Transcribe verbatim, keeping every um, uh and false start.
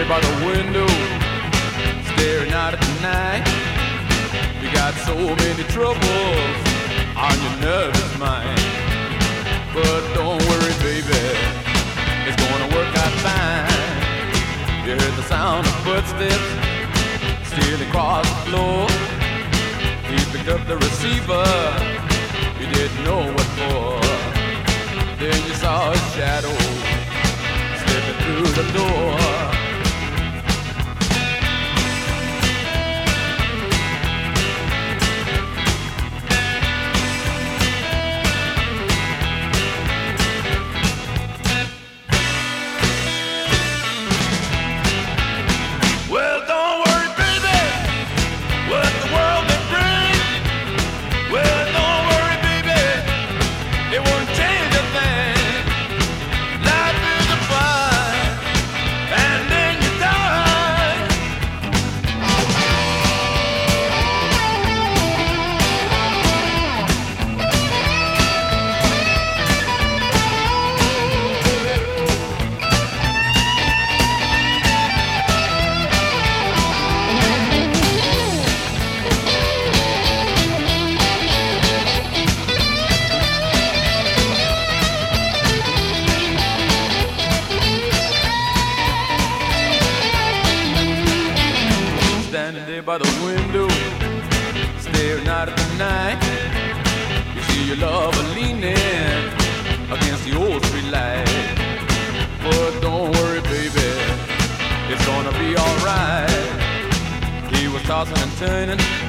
by the window, staring out at the night. You got so many troubles on your nervous mind. But don't worry, baby, it's gonna work out fine. You heard the sound of footsteps stealing across the floor. He picked up the receiver, you didn't know what for. Then you saw his shadow slipping through the door. By the window, staring out at the night. You see your lover leaning against the old street light. But don't worry, baby, it's gonna be alright. He was tossing and turning